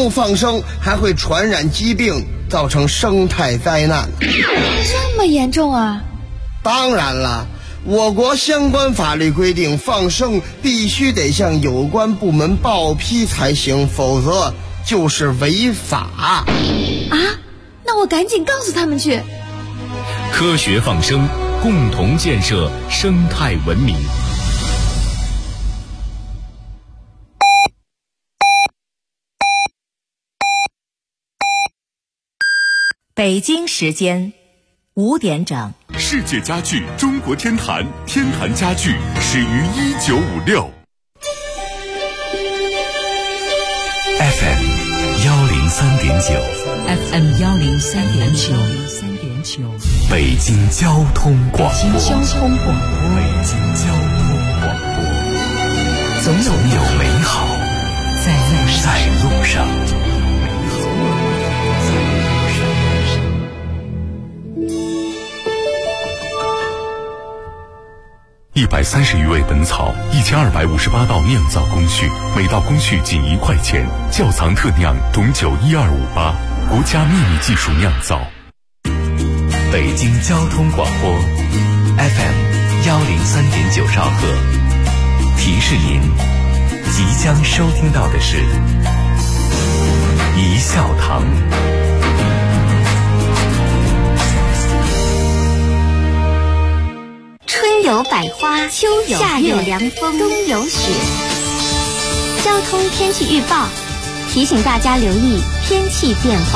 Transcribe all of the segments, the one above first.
物放生还会传染疾病，造成生态灾难。 这么严重啊？ 当然了，我国相关法律规定，放生必须得向有关部门报批才行，否则就是违法。 啊？那我赶紧告诉他们去。 科学放生，共同建设生态文明。 北京时间5点整。 世界家具中国天坛，天坛家具始于1956。FM 103.9，FM 103.9， 北京交通广播， 北京交通广播，总有美好在路上。 130余味本草，1258道酿造工序，每道工序仅1块钱。窖藏特酿董酒12588，国家秘密技术酿造。 北京交通广播 FM 103.9兆赫，提示您即将收听到的是一笑堂。 春有百花，秋有夏有凉风，冬有雪。交通天气预报提醒大家留意天气变化。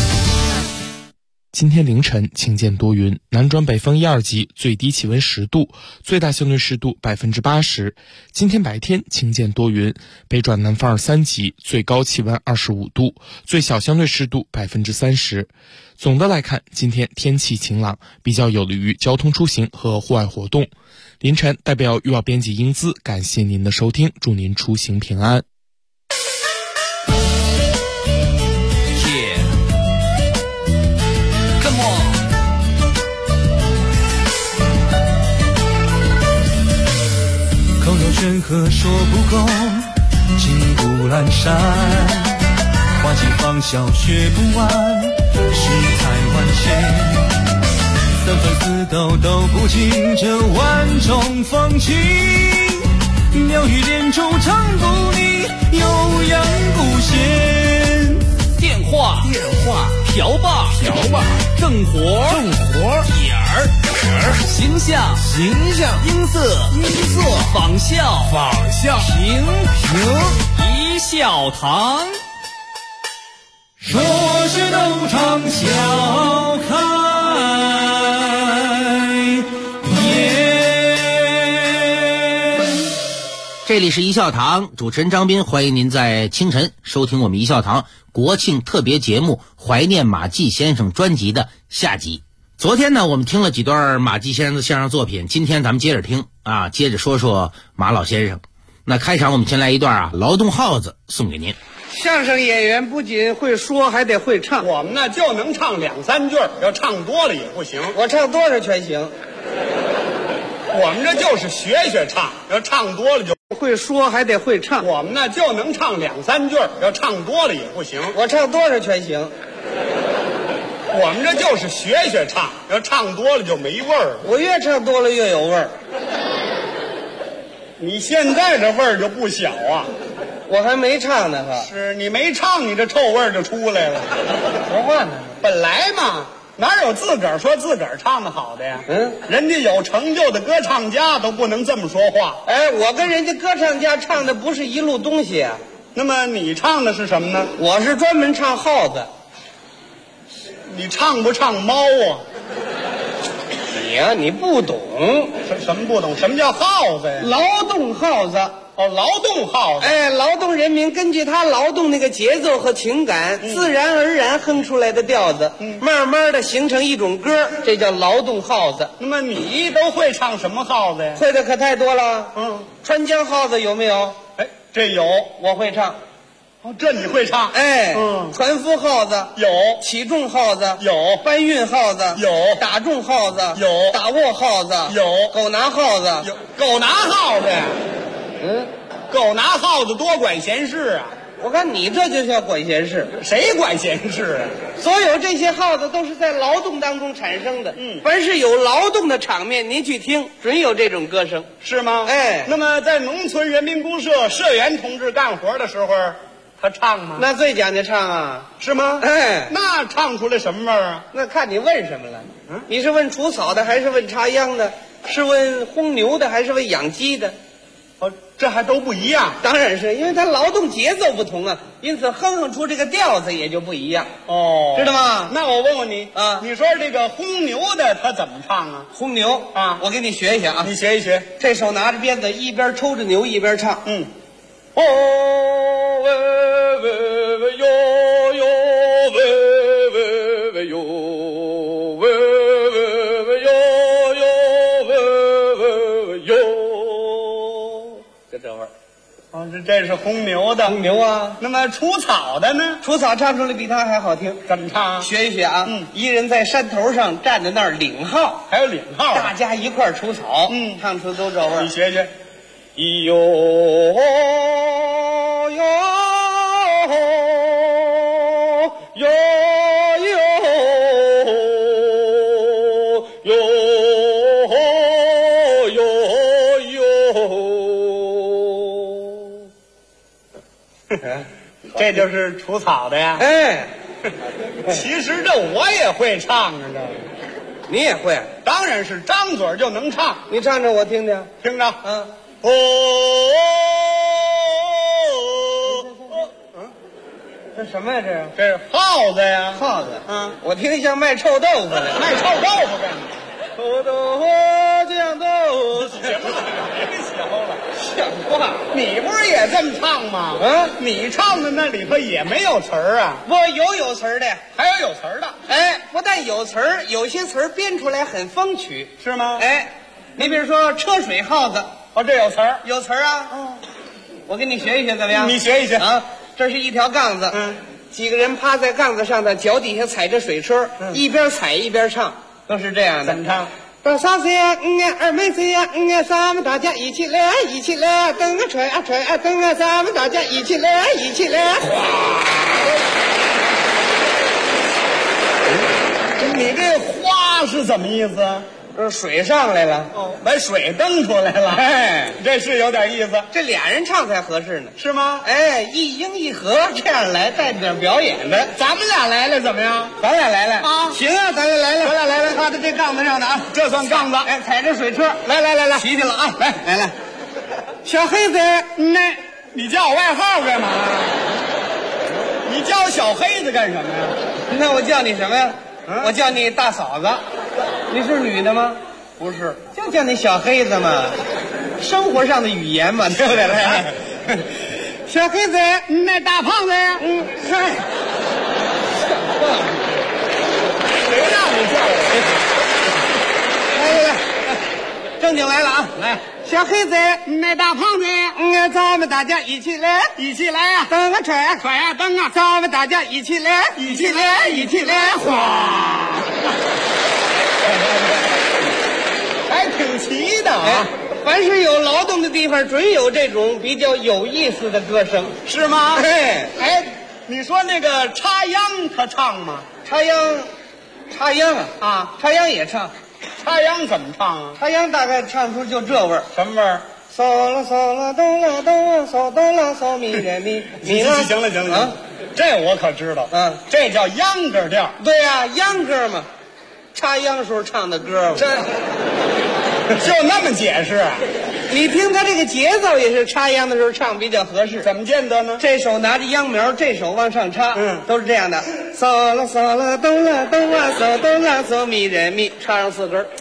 今天凌晨晴间多云，南转北风1、2级，最低气温10度，最大相对湿度80%。今天白天晴间多云，北转南风2、3级，最高气温25度，最小相对湿度30%。总的来看，今天天气晴朗，比较有利于交通出行和户外活动。凌晨代表预报编辑英姿感谢您的收听，祝您出行平安。 口有悬河说不够，金不阑珊，花季芳笑学不完，世态万千，三分四斗都不尽这万种风情，妙语连珠唱不腻，悠扬不闲。 电话瓢把正活点儿形象音色仿效平一笑堂， 说是斗场笑开颜。 这里是一笑堂，主持人张斌，欢迎您在清晨收听我们一笑堂国庆特别节目《怀念马季先生》专辑的下集。昨天呢，我们听了几段马季先生的相声作品，今天咱们接着听啊，接着说说马老先生。那开场我们先来一段劳动号子送给您。 相声演员不仅会说，还得会唱。 我们呢就能唱2、3句，要唱多了也不行。 我唱多少全行。 我们这就是学唱，要唱多了就会说，还得会唱。 我们呢就能唱2、3句，要唱多了也不行。 我唱多少全行。 我们这就是学唱，要唱多了就没味儿。 我越唱多了越有味儿。 你现在这味儿就不小啊！ 我还没唱呢， 是你没唱，你这臭味儿就出来了。 说话呢？ 本来嘛，哪有自个儿说自个儿唱的好的呀？人家有成就的歌唱家都不能这么说话。 哎，我跟人家歌唱家唱的不是一路东西啊。 那么你唱的是什么呢？ 我是专门唱耗子。 你唱不唱猫啊？ 你呀，你不懂。 什么不懂？什么叫耗子呀？ 劳动耗子。 哦，劳动耗子。 哎，劳动人民根据他劳动那个节奏和情感，自然而然哼出来的调子，慢慢的形成一种歌，这叫劳动耗子。 那么你都会唱什么耗子呀？ 会的可太多了。川江耗子有没有？ 哎，这有， 我会唱。 哦，这你会唱？ 哎，船夫耗子有， 起重耗子有， 搬运耗子有， 打重耗子有， 打握耗子有， 狗拿耗子有，狗拿耗子呀？狗拿耗子多管闲事啊！ 我看你这就叫管闲事。 谁管闲事啊？ 所有这些号子都是在劳动当中产生的。凡是有劳动的场面，您去听，准有这种歌声， 是吗？ 哎， 那么在农村人民公社社员同志干活的时候，他唱吗？ 那最讲究唱啊， 是吗？ 哎， 那唱出来什么味儿啊？ 那看你问什么了。你是问除草的，还是问插秧的？是问烘牛的，还是问养鸡的？ 哦，这还都不一样。 当然是因为它劳动节奏不同啊，因此哼出这个调子也就不一样。 哦， 知道吗？ 那我问问你啊， 你说这个烘牛的他怎么唱啊？ 烘牛啊， 我给你学一学啊， 你学一学。 这手拿着鞭子，一边抽着牛一边唱。 哦喂喂喂哟哟喂喂喂哟喂喂喂哟哟喂喂喂哟， 就这味儿。 哦，这是烘牛的。 烘牛啊。 那么除草的呢？ 除草唱出来比他还好听。 怎么唱？ 学一学啊。一人在山头上站在那儿领号， 还有领号， 大家一块儿除草。唱出都这味儿。 你学学。咿哟哟哟哟哟哟哟，这就是除草的呀。 哎， 其实这我也会唱啊，这你也会？ 当然是张嘴就能唱。 你唱唱我听听， 听着。哦， 这什么呀？ 这是耗子呀， 耗子。我听像卖臭豆腐的， 卖臭豆腐干嘛？ 臭豆腐酱豆腐， 行了，别学了， 像话！ 你不是也这么唱吗？你唱的那里头也没有词儿啊？ 不，有词儿的， 还有词儿的。 哎，不但有词儿，有些词儿编出来很风趣， 是吗？ 哎，你比如说车水耗子。 哦，这有词儿， 有词儿啊！我给你学一学，怎么样？ 你学一学啊！这是一条杠子，几个人趴在杠子上头，脚底下踩着水车，一边踩一边唱，都是这样的。 怎么唱？ 多少岁呀？二妹岁呀？咱们大家一起来，一起来，蹬啊踹啊踹啊蹬啊，咱们大家一起来，一起来。 你这花是怎么意思？ 水上来了， 把水蹬出来了， 哎， 这是有点意思。 这俩人唱才合适呢， 是吗？ 哎，一英一和这样来，带点表演的。 咱们俩来了怎么样？ 咱俩来了啊， 行啊，咱俩来了，趴在这杠子上的啊， 这算杠子。 哎，踩着水车， 来， 骑去了啊，来，小黑子， 你叫我外号干嘛？你叫小黑子干什么呀？ 那我叫你什么呀？我叫你大嫂子。你是女的吗？ 不是， 就叫你小黑子嘛，生活上的语言嘛，对不对？来，小黑子，那大胖子呀，嗨， 谁让你叫我？来，正经来了啊！来，小黑子，那大胖子，咱们大家一起来， 一起来呀！ 蹬啊踹啊踹啊蹬啊， 咱们大家一起来， 一起来，一起来，哗！还挺齐的啊！ 凡是有劳动的地方，准有这种比较有意思的歌声， 是吗？ 哎， 你说那个插秧他唱吗？ 插秧啊，插秧也唱。 插秧怎么唱啊？ 插秧大概唱出就这味儿， 什么味儿？ 嗦啦嗦啦哆啦哆嗦哆啦嗦咪来咪咪啦。 行了，这我可知道。这叫秧歌调。 对呀，秧歌嘛，插秧时候唱的歌。 这就那么解释啊？ 你听他这个节奏也是插秧的时候唱比较合适。 怎么见得呢？ 这手拿着秧苗，这手往上插，都是这样的。嗦啦嗦啦哆啦哆啦嗦哆啦嗦咪来咪，插上4根。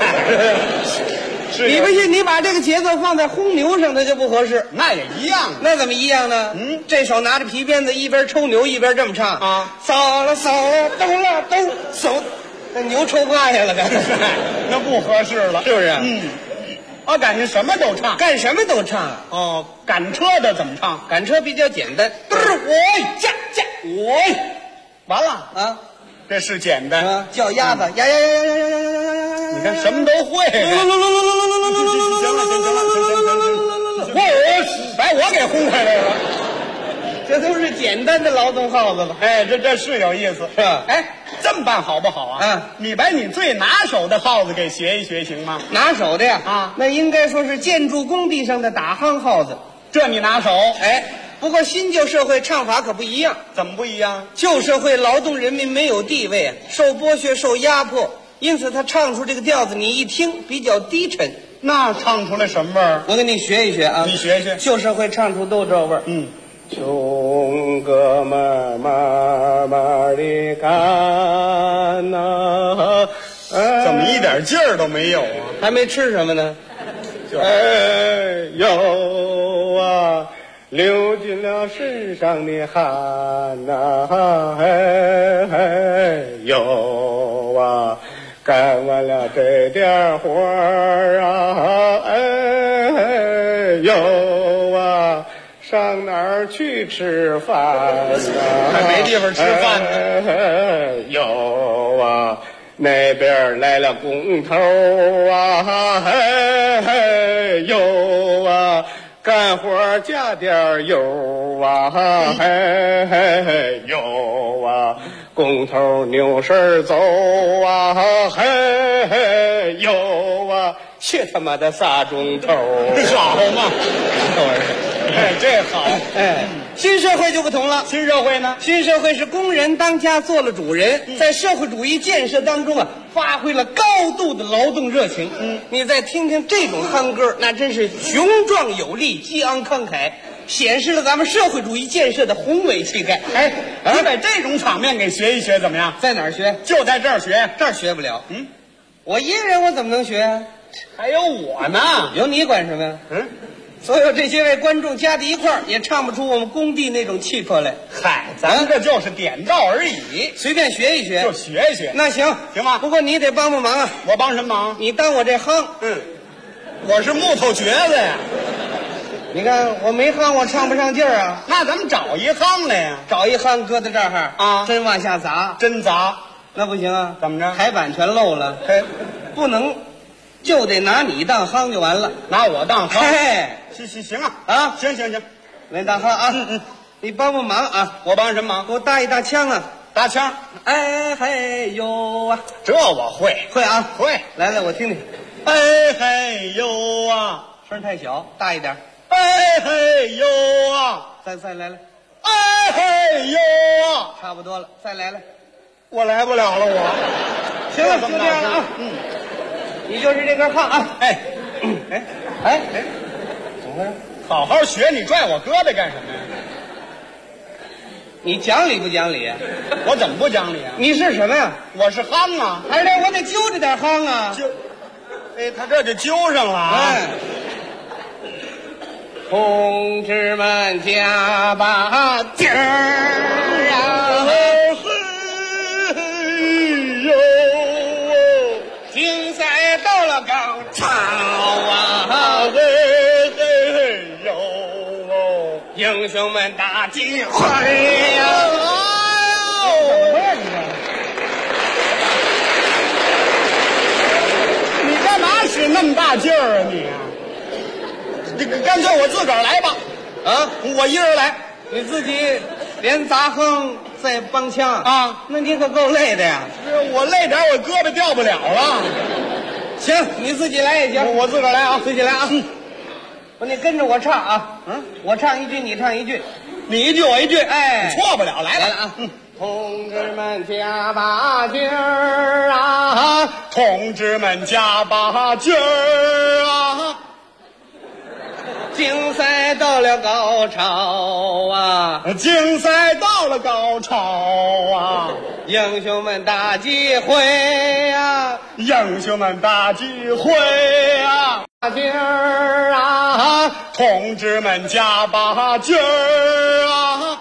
你不信，你把这个节奏放在烘牛上，它就不合适。 那也一样。 那怎么一样呢？这手拿着皮鞭子，一边抽牛一边这么唱啊， 嗦啦嗦啦哆啦哆嗦，那牛抽趴下了， 那不合适了， 是不是？ 我感觉什么都唱， 干什么都唱。 哦，赶车的怎么唱？ 赶车比较简单，我完了啊， 这是简单啊， 叫鸭子呀， 你看什么都会。行了，把我给轰开来了。 这都是简单的劳动号子吧？ 哎，这是有意思， 是吧？ 哎，这么办好不好啊？ 嗯， 你把你最拿手的号子给学一学，行吗？ 拿手的呀？ 啊， 那应该说是建筑工地上的打夯号子， 这你拿手。 哎，不过新旧社会唱法可不一样。 怎么不一样？ 旧社会劳动人民没有地位，受剥削、受压迫，因此他唱出这个调子，你一听比较低沉。 那唱出来什么味儿？ 我给你学一学啊， 你学学。 旧社会唱出都这味儿。 嗯。 穷哥们慢慢地干呐， 怎么一点劲儿都没有啊？ 还没吃什么呢？ 哎呦啊，流尽了身上的汗呐，哎呦啊，干完了这点活儿啊，哎呦啊。上哪儿去吃饭呢？ 还没地方吃饭呢。 有啊，那边来了工头啊，嘿，有啊，干活加点油啊，嘿，有啊，工头扭身走啊，嘿，有啊，去他妈的仨钟头， 好嘛！哎，这好！ 哎，新社会就不同了。 新社会呢？ 新社会是工人当家做了主人，在社会主义建设当中啊，发挥了高度的劳动热情。你再听听这种夯歌，那真是雄壮有力、激昂慷慨，显示了咱们社会主义建设的宏伟气概。 哎，你把这种场面给学一学怎么样？ 在哪儿学？ 就在这儿学， 这儿学不了。我一个人我怎么能学啊？ 还有我呢， 有你管什么呀？所有这些位观众加在一块儿，也唱不出我们工地那种气魄来。 嗨，咱这就是点到而已， 随便学一学， 就学一学。 那行吗？ 不过你得帮忙啊！ 我帮什么忙？ 你当我这夯。 我是木头橛子呀。 你看我没夯，我唱不上劲儿啊。 那咱们找一夯来呀？ 找一夯搁在这儿啊，真往下砸， 真砸， 那不行啊！ 怎么着？ 台板全漏了，不能。就得拿你当夯就完了， 拿我当夯。行啊， 行， 来当夯啊！你帮帮忙啊！ 我帮什么忙？ 给我搭一大枪啊！ 搭枪！ 哎嘿呦啊！ 这我会啊！ 会！ 来，我听听。 哎嘿呦啊！ 声太小，大一点。 哎嘿呦啊！ 再来。 哎嘿呦啊！ 差不多了，再来。 我来不了了，我。 行了，就这样了啊！你就是这根夯啊！ 哎， 怎么回事？ 好好学，你拽我胳膊干什么呀？ 你讲理不讲理？ 我怎么不讲理啊？ 你是什么呀？ 我是夯啊！ 还是我得揪着点夯啊？ 他这就揪上了啊！ 同志们加把劲儿啊！竞赛到了高潮啊！英雄们大集会呀！ 你干嘛使那么大劲儿啊你？这个干脆我自个儿来吧！ 啊， 我一人来， 你自己连砸夯再帮腔啊？那你可够累的呀！ 我累点，我胳膊掉不了了。 行，你自己来也行， 我自个儿来啊， 自己来啊。你跟着我唱啊，我唱一句，你唱一句， 你一句我一句， 哎， 错不了，来了啊！同志们加把劲儿啊！ 同志们加把劲儿啊！ 竞赛到了高潮啊！ 竞赛到了高潮啊！ 英雄们大集会啊！ 英雄们大集会啊！ 把劲儿啊！ 同志们加把劲儿啊！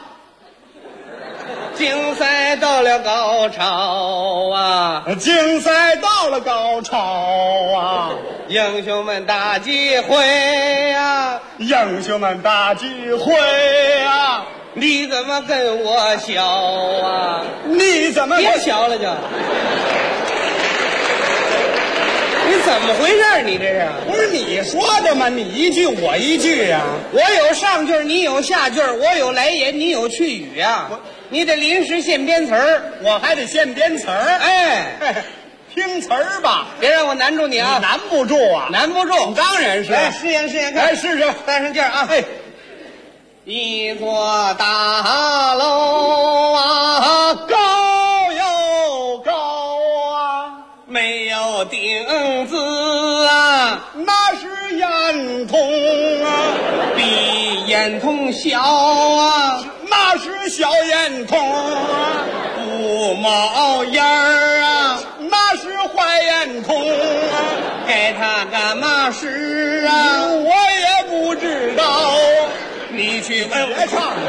竞赛到了高潮啊！ 竞赛到了高潮啊！ 英雄们大集会啊！ 英雄们大集会啊！ 你怎么跟我学啊？ 你怎么别学了就？你怎么回事？你这是？ 不是你说的吗？你一句我一句啊。 我有上句，你有下句，我有来言，你有去语啊。你得临时现编词儿， 我还得现编词儿。 哎， 听词儿吧， 别让我难住你啊！ 你难不住啊， 难不住， 当然是。 来，试验试验看， 来试试， 带上劲儿啊！嘿，一座大楼啊， 高又高啊， 没有顶子啊， 那是烟囱啊， 比烟囱小啊， 那是小烟囱啊， 不冒烟儿啊， 那是坏烟囱啊， 该它干嘛使啊？ 我也不知道。 你去问别唱了，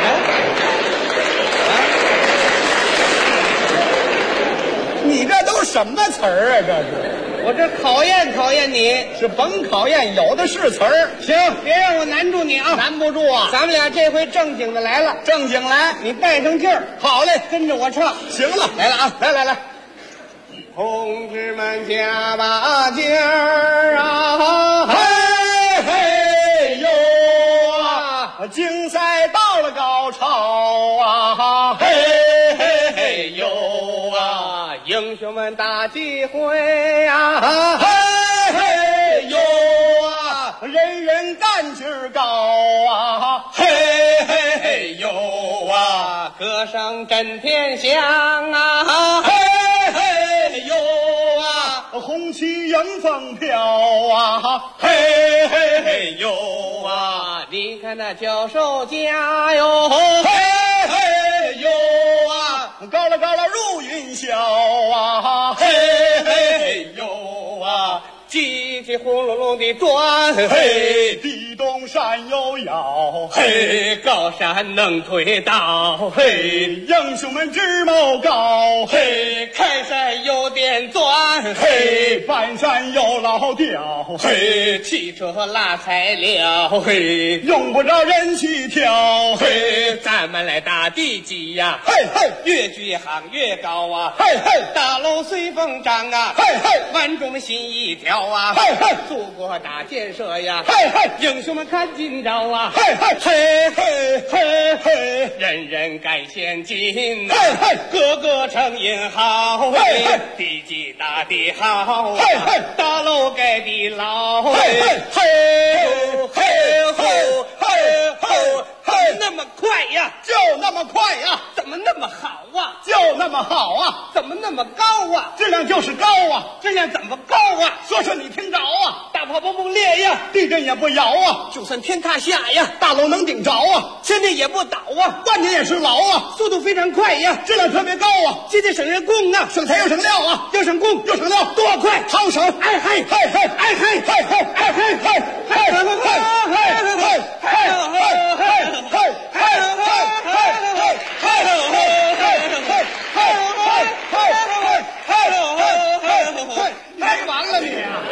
你这都什么词儿啊？这是我这考验你， 是甭考验，有的是词儿。 行，别让我难住你啊！ 难不住啊！ 咱们俩这回正经的来了， 正经来， 你带上劲儿。 好嘞， 跟着我唱。 行了， 来了啊！ 来， 同志们加把劲儿啊！ 嘿嘿哟啊！竞赛到了高潮啊！嘿嘿嘿哟啊！ 英雄们大集会啊！ 嘿嘿哟啊！人人干劲儿高啊！嘿嘿嘿哟啊！ 歌声震天响啊！ 嘿嘿哟啊！红旗迎风飘啊！嘿嘿嘿哟啊！ 你看那教授家哟！ 嘿嘿哟啊！高了入云霄啊！嘿嘿嘿哟啊！ 机器轰隆隆地转， 嘿，地动山又摇， 嘿，高山能推倒， 嘿，英雄们直谋高， 嘿，开山有点钻， 嘿，翻山有老雕， 嘿，汽车拉材料，嘿， 用不着人去挑， 嘿，咱们来打地基呀， 嘿嘿， 越举行越高啊， 嘿嘿， 大楼随风张啊， 嘿嘿， 万众心一条啊， 嘿嘿， 祖国大建设呀， 嘿嘿， 英雄们看今朝啊， 嘿嘿嘿嘿嘿嘿， 人人该先进， 嘿嘿， 个个成英豪， 嘿嘿， 地基打得好， 嘿嘿， 大楼盖得牢， 嘿嘿嘿嘿嘿嘿嘿， 那么快呀， 就那么快呀， 怎么那么好啊？ 就那么好啊， 怎么那么高啊？ 质量就是高啊， 质量怎么高啊？ 说你听着啊， 大炮不裂呀， 地震也不摇啊， 就算天塌下呀， 大楼能顶着啊， 千年也不倒啊， 万年也是牢啊， 速度非常快呀， 质量特别高啊， 节俭省人工啊， 省材又省料啊， 又省工又省料， 多快， 好省， 哎嘿嘿嘿哎嘿嘿嘿哎嘿嘿嘿嘿嘿嘿嘿嘿完了你啊！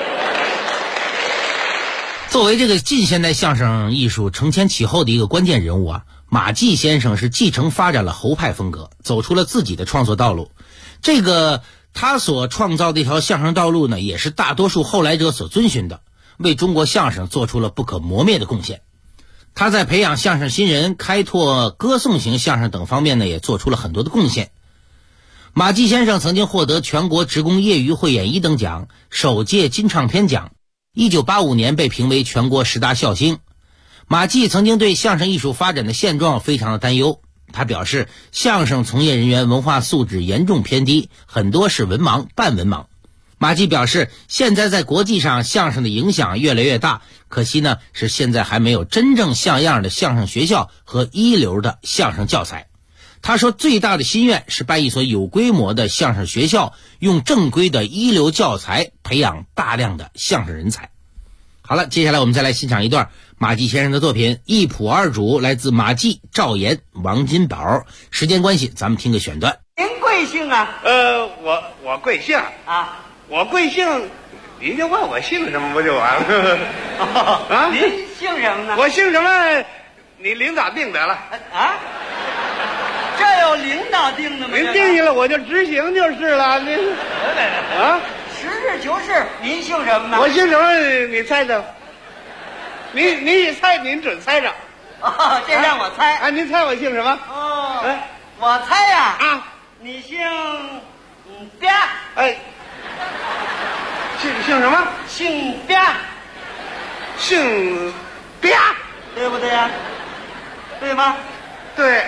作为这个近现代相声艺术承前启后的一个关键人物啊，马季先生是继承发展了侯派风格，走出了自己的创作道路。这个他所创造的一条相声道路呢，也是大多数后来者所遵循的，为中国相声做出了不可磨灭的贡献。他在培养相声新人、开拓歌颂型相声等方面呢，也做出了很多的贡献。马季先生曾经获得全国职工业余汇演1等奖、首届金唱片奖，1985年被评为全国10大笑星。马季曾经对相声艺术发展的现状非常的担忧，他表示相声从业人员文化素质严重偏低，很多是文盲、半文盲。马季表示，现在在国际上相声的影响越来越大，可惜呢是现在还没有真正像样的相声学校和一流的相声教材。他说最大的心愿是办一所有规模的相声学校，用正规的一流教材培养大量的相声人才。好了，接下来我们再来欣赏一段马季先生的作品，一谱二主，来自马季、赵岩、王金宝。时间关系，咱们听个选段。 您贵姓啊？ 我贵姓啊？ 我贵姓，您就问我姓什么不就完了？ 啊？您姓什么呢？ 我姓什么？你领导定得了啊？这有领导定的吗？ 您定下了我就执行就是了。您啊， 实事求是，您姓什么呢？ 我姓什么？你猜猜。你一猜，您准猜着。 哦，这让我猜。 啊，您猜我姓什么？ 哦，我猜呀。 啊， 你姓吧？ 哎，姓什么？ 姓吧。 姓吧， 对不对呀？对吗？ 对。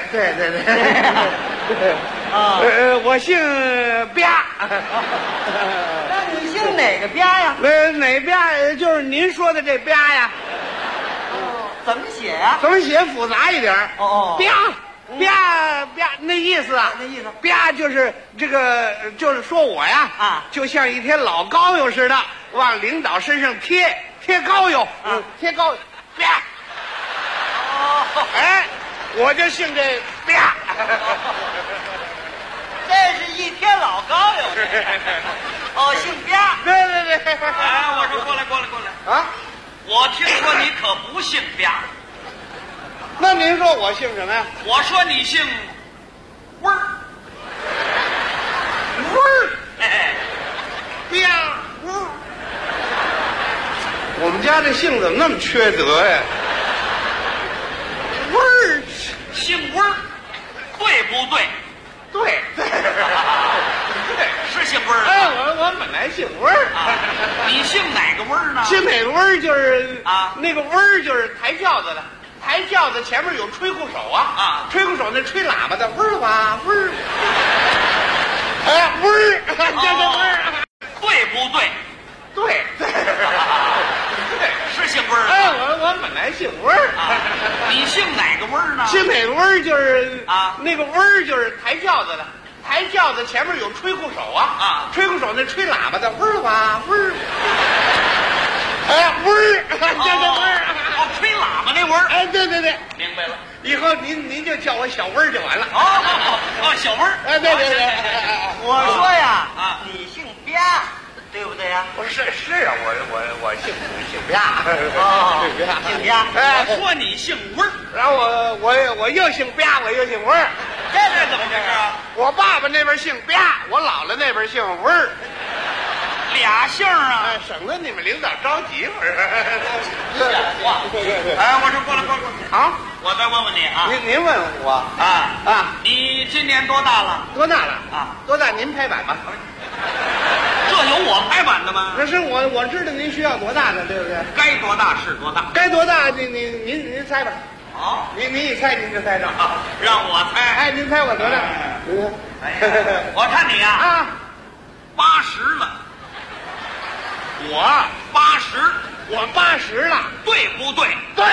啊， 我姓吧。 那你姓哪个吧呀？ 哪吧？就是您说的这吧呀。 怎么写呀？ 怎么写复杂一点？ 哦， 吧，那意思啊？ 那意思， 吧就是这个，就是说我呀， 啊， 就像一贴老膏药似的，往领导身上贴膏药，贴膏药，吧。 哦， 哎，我就姓这吧。 这是一贴老膏药。哦，姓吧。 对。 哎，我说过来啊！ 我听说你可不姓吧？ 那您说我姓什么呀？ 我说你姓味儿。 吧。我们家这姓怎么那么缺德呀？味儿， 姓味儿，对不对？ 对， 是姓味儿。 哎，我本来姓味儿啊。你姓哪个味儿呢？ 姓哪个味儿就是啊， 那个味儿就是抬轿子的，抬轿子前面有吹鼓手啊，吹鼓手那吹喇叭的味儿吧味儿。哎，味儿，这个味儿， 对不对？ 对， 是姓味儿。 哎，我本来姓味儿啊。你姓哪个味儿呢？ 姓哪个味儿就是啊， 那个味儿就是抬轿子的，抬轿子前面有吹鼓手啊，吹鼓手那吹喇叭的味儿吧味儿。哎，味儿，这个味儿， 吹喇叭那味儿。 哎，对， 明白了。 以后您就叫我小味儿就完了。 哦，小味儿。 哎，对。 我说呀，你姓吧，对不对呀？ 不是啊，我姓吧。 哦，姓吧。 哎， 我说你姓味儿， 然后我又姓吧，我又姓味儿。 这怎么回事啊？ 我爸爸那边姓吧，我姥姥那边姓味儿。 俩姓啊， 省得你们领导着急。 像话。哎，我说过来。 好， 我再问问你啊。 您问我啊， 你今年多大了？ 多大了啊？ 多大？您拍板吧。 这有我拍板的吗？ 可是我知道您需要多大的，对不对？ 该多大是多大。 该多大？您猜吧。 好， 您一猜您就猜着。 让我猜。 哎，您猜我多大？ 我看你呀，80了。 我80了， 对不对？ 对。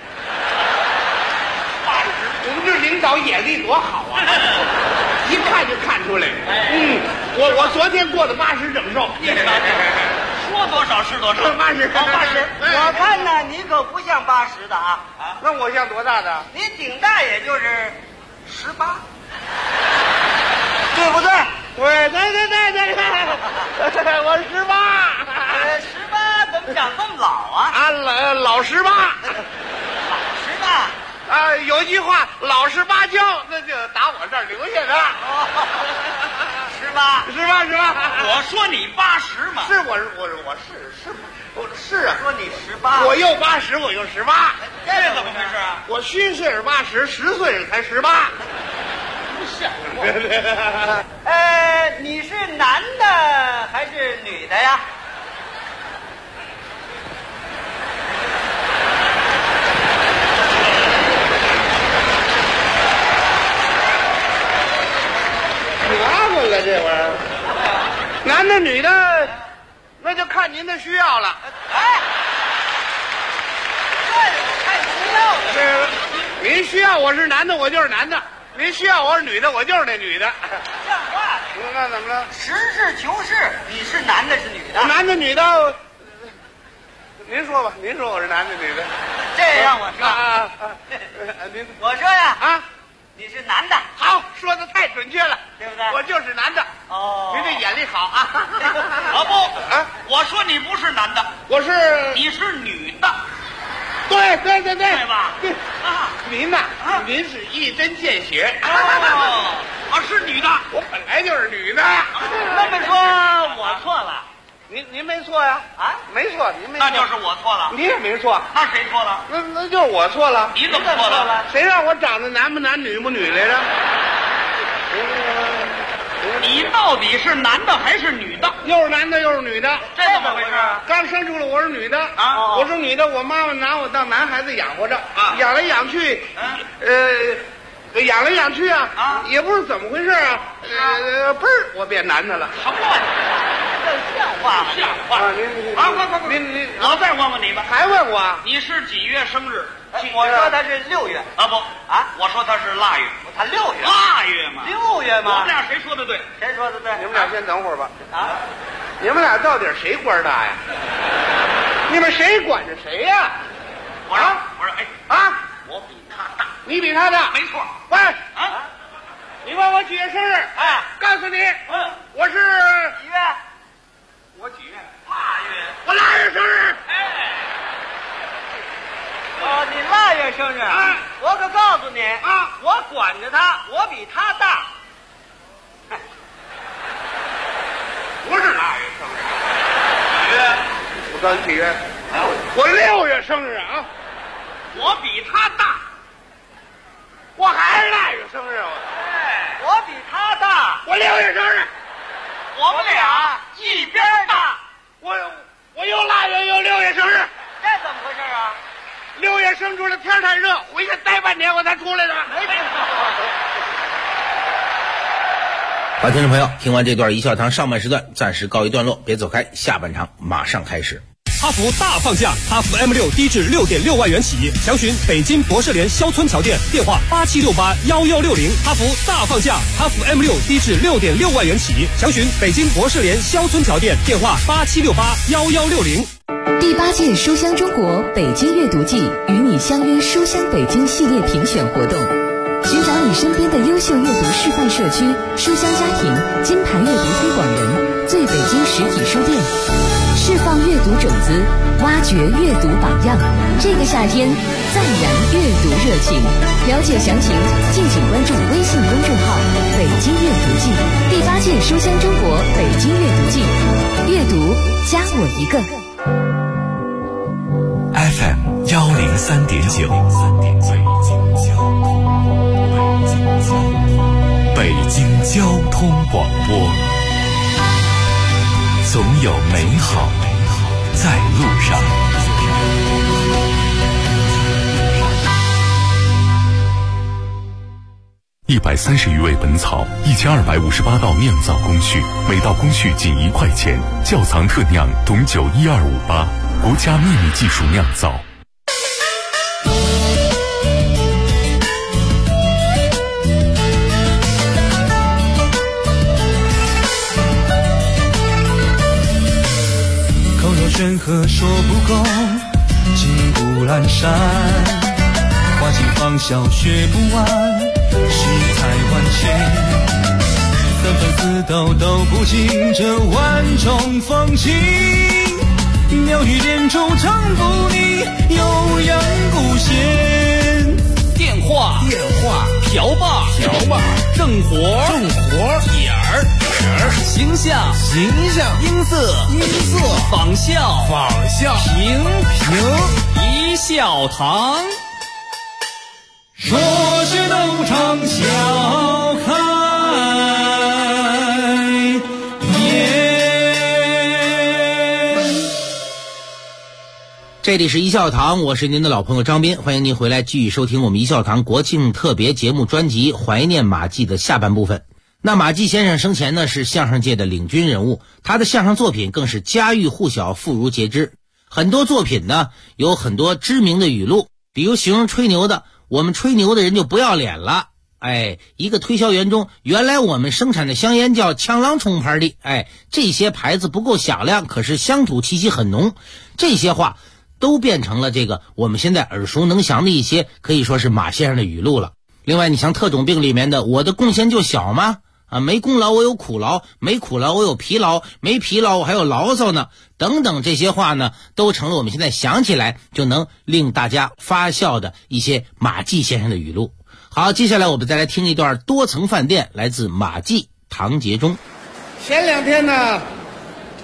我们这领导眼力多好啊，一看就看出来。我昨天过的80整数。 说多少是多少。 80。 我看呢，你可不像80的啊。 那我像多大的？ 你顶大也就是18，对不对？ 对，我18。 18怎么长这么老啊？ 老18。 老18。 有句话，老实巴交，那就打我这儿留下的。18。 我说你80嘛。 是我是啊。 说你18， 我又80，我又18。 这怎么回事啊？ 我虚岁是80，10岁才18。 不像话。 你是男的还是女的呀？ 麻烦了，这玩意儿。男的女的，那就看您的需要了。 哎，这有看需要的。 对，您需要我是男的，我就是男的；您需要我是女的，我就是那女的。 像话。 那怎么了？ 实事求是，你是男的是女的？ 男的女的，您说吧，您说我是男的女的？ 这让我说您我说呀你是男的。 好，说的太准确了， 对不对？ 我就是男的。 哦， 您这眼力好啊！ 不，我说你不是男的，你是女的。 对吧？ 对您呐，您是一针见血。 是女的， 我本来就是女的。 那么说我错了， 没错，您没错， 那就是我错了。 你也没错， 那谁错了？ 那就是我错了。 你怎么错了？ 谁让我长得男不男女不女来着？ 你到底是男的还是女的？ 又是男的又是女的， 这怎么回事啊？ 刚生出来我是女的啊， 我是女的，我妈妈拿我当男孩子养活着啊，养来养去，养来养去啊，也不知怎么回事啊，嘣儿我变男的了。 什么玩意儿？这像话吗？像话！您，我再问问你吧。 还问我？ 你是几月生日？ 我说他是6月啊，不啊，我说他是腊月。 他6月。 腊月嘛 ？6月嘛？ 我们俩谁说的对？ 谁说的对？你们俩先等会儿吧。啊？你们俩到底谁官大呀？你们谁管着谁呀？ 我说，哎啊，我比他大。 你比他大？ 没错。 喂啊， 你问我几月生日？ 哎， 告诉你，我是几月？ 我几月？ 腊月。 我腊月生日。 哎。 哦，你腊月生日啊！我可告诉你啊，我管着他，我比他大。 不是腊月生日，几月？ 我告诉你几月？我6月生日啊！ 我比他大， 我还是腊月生日。我比他大，我6月生日。 我们俩一边大。 我又腊月又6月生日， 这怎么回事啊 ？6月生出来，天太热，回去待半年我才出来的。 好，听众朋友，听完这段一笑堂上半时段暂时告一段落，别走开，下半场马上开始。 哈弗大放价，哈弗 M6 低至6.6万元起，详询北京博士联肖村桥店，电话87681160。哈弗大放价，哈弗 M6 低至6.6万元起，详询北京博士联肖村桥店，电话87681160。 第8届书香中国北京阅读季与你相约书香北京系列评选活动，寻找你身边的优秀阅读示范社区、书香家庭、金牌阅读推广人、最北京实体书店，释放阅读种子，挖掘阅读榜样。这个夏天，赞燃阅读热情。了解详情，敬请关注微信公众号“北京阅读季”。第8届书香中国北京阅读季，阅读加我一个。 FM 103.9，北京交通广播，总有美好在路上。 130余味本草，1258道酿造工序，每道工序仅1块钱。窖藏特酿董酒12588，国家秘密技术酿造。 口若悬河说不够，骑虎阑珊，花尽芳笑学不完，世态万千。三分四斗都不尽这万种风情，妙语连珠唱不腻，悠扬古弦。 电话瓢把正活点儿形象音色仿效评一笑堂， 说是东厂笑开这里是一笑堂，我是您的老朋友张斌，欢迎您回来继续收听我们一笑堂国庆特别节目专辑《怀念马季》的下半部分。那马季先生生前呢是相声界的领军人物，他的相声作品更是家喻户晓、妇孺皆知。很多作品呢有很多知名的语录，比如形容吹牛的，我们吹牛的人就不要脸了。一个推销员中，原来我们生产的香烟叫枪狼冲牌的，这些牌子不够响亮，可是乡土气息很浓。这些话都变成了这个我们现在耳熟能详的一些可以说是马先生的语录了。另外你像特种兵里面的我的贡献就小吗？没功劳我有苦劳，没苦劳我有疲劳，没疲劳我还有牢骚呢，等等，这些话呢都成了我们现在想起来就能令大家发笑的一些马季先生的语录。好，接下来我们再来听一段多层饭店，来自马季唐杰忠。 前2天呢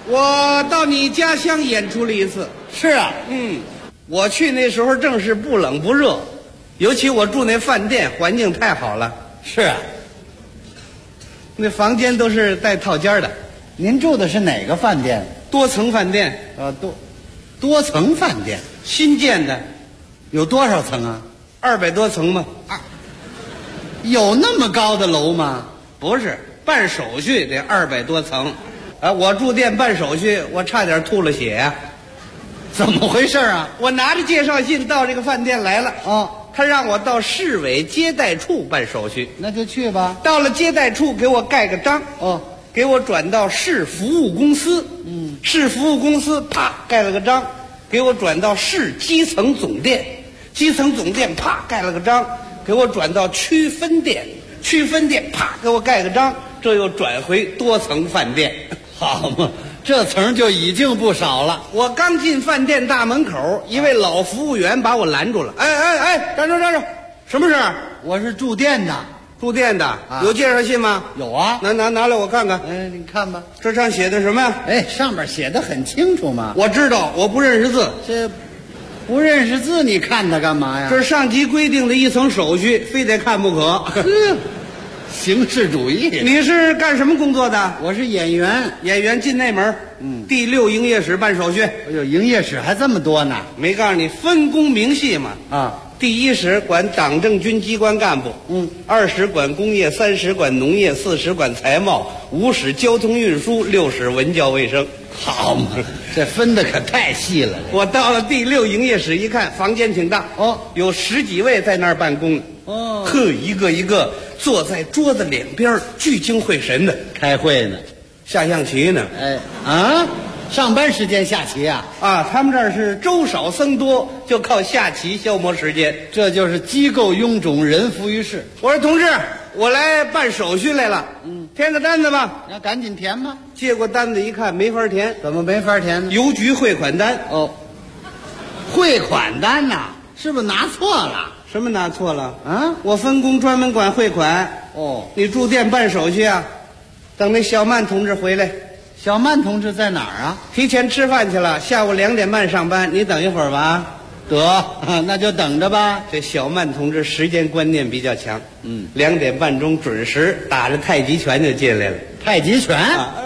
我到你家乡演出了一次。 是啊， 我去那时候正是不冷不热，尤其我住那饭店，环境太好了。 是啊， 那房间都是带套间的。 您住的是哪个饭店？ 多层饭店。 多层饭店， 新建的。 有多少层啊 ？200多层嘛。 有那么高的楼吗？ 不是，办手续得200多层。我住店办手续，我差点吐了血呀。 怎么回事啊？ 我拿着介绍信到这个饭店来了。他让我到市委接待处办手续。 那就去吧。 到了接待处，给我盖个章。给我转到市服务公司。市服务公司啪盖了个章，给我转到市基层总店。基层总店啪盖了个章，给我转到区分店。区分店啪给我盖个章，这又转回多层饭店。 好嘛，这层就已经不少了。 我刚进饭店大门口，一位老服务员把我拦住了。站住！什么事？ 我是住店的。 住店的。有介绍信吗？ 有啊。 拿来我看看。 你看吧。 这上写的什么呀？ 上面写的很清楚嘛。 我知道，我不认识字。 这不认识字，你看它干嘛呀？ 这是上级规定的一层手续，非得看不可。 形式主义。 你是干什么工作的？ 我是演员。 演员进内门。第6营业室办手续。 营业室还这么多呢？ 没告诉你分工明细吗？第1室管党政军机关干部，2室管工业，3室管农业，4室管财贸，5室交通运输，6室文教卫生。 好嘛，这分的可太细了。 我到了第6营业室一看，房间挺大，有10几位在那儿办公呢。一个一个坐在桌子两边，聚精会神的开会呢， 下象棋呢。 上班时间下棋啊？ 他们这儿是粥少僧多，就靠下棋消磨时间。 这就是机构臃肿，人浮于事。 我说同志，我来办手续来了。填个单子吧。 那赶紧填吧。 接过单子一看，没法填。 怎么没法填呢？ 邮局汇款单。 汇款单呐，是不是拿错了？ 什么拿错了？我分工专门管汇款。你住店办手续啊？等那小曼同志回来。 小曼同志在哪儿啊？ 提前吃饭去了，下午2点半上班，你等一会儿吧。 得，那就等着吧。 这小曼同志时间观念比较强，2点半钟准时打着太极拳就进来了。 太极拳？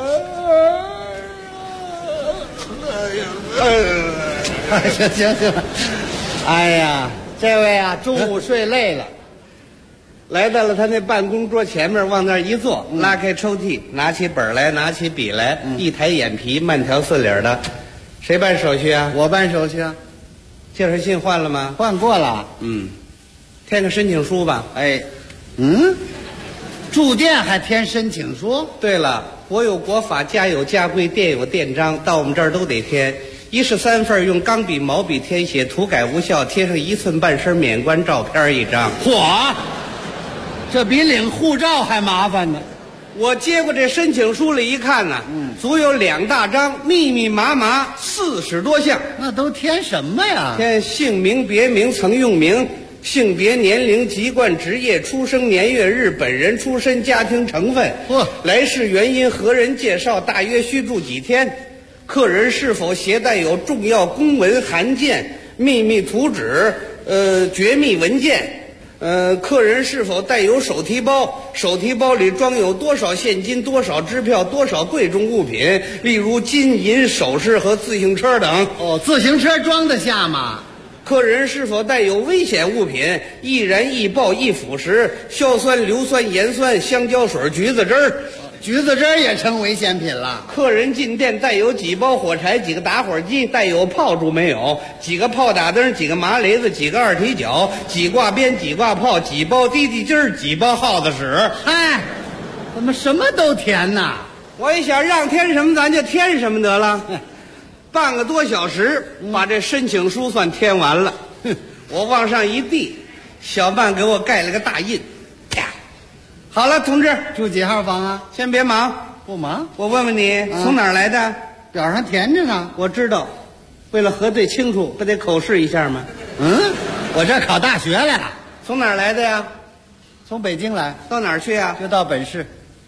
行，哎呀，这位啊，中午睡累了。 来到了他那办公桌前面，往那儿一坐，拉开抽屉，拿起本来，拿起笔来，一抬眼皮，慢条斯理的。谁办手续啊？ 我办手续啊。 介绍信换了吗？ 换过了。 填个申请书吧。 住店还填申请书？ 对了，国有国法，家有家规，店有店章，到我们这儿都得填。1式3份，用钢笔、毛笔填写，涂改无效，贴上1寸半身免冠照片1张。 嚯！这比领护照还麻烦呢。 我接过这申请书来一看呢，足有2大张，密密麻麻40多项。 那都填什么呀？ 填姓名、别名、曾用名、性别、年龄、籍贯、职业、出生年月日、本人出身、家庭成分、来世原因、何人介绍、大约需住几天、客人是否携带有重要公文函件、秘密图纸、绝密文件。客人是否带有手提包？手提包里装有多少现金、多少支票、多少贵重物品，例如金银首饰和自行车等。 自行车装得下吗？ 客人是否带有危险物品？易燃、易爆、易腐蚀，硝酸、硫酸、盐酸、香蕉水、橘子汁儿。 橘子汁也成危险品了。 客人进店带有几包火柴、几个打火机，带有炮竹没有？几个炮打灯、几个麻雷子、几个二踢脚、几挂鞭、几挂炮、几包滴滴筋儿、几包耗子屎。 怎么什么都填呐？ 我一想，让填什么咱就填什么得了。半个多小时，把这申请书算填完了。我往上一递，小曼给我盖了个大印。好了，同志， 住几号房啊？ 先别忙， 不忙。 我问问你，从哪儿来的？ 表上填着呢。 我知道，为了核对清楚，不得口试一下吗？ 我这考大学来了。 从哪儿来的呀？ 从北京来。 到哪儿去呀？ 就到本市。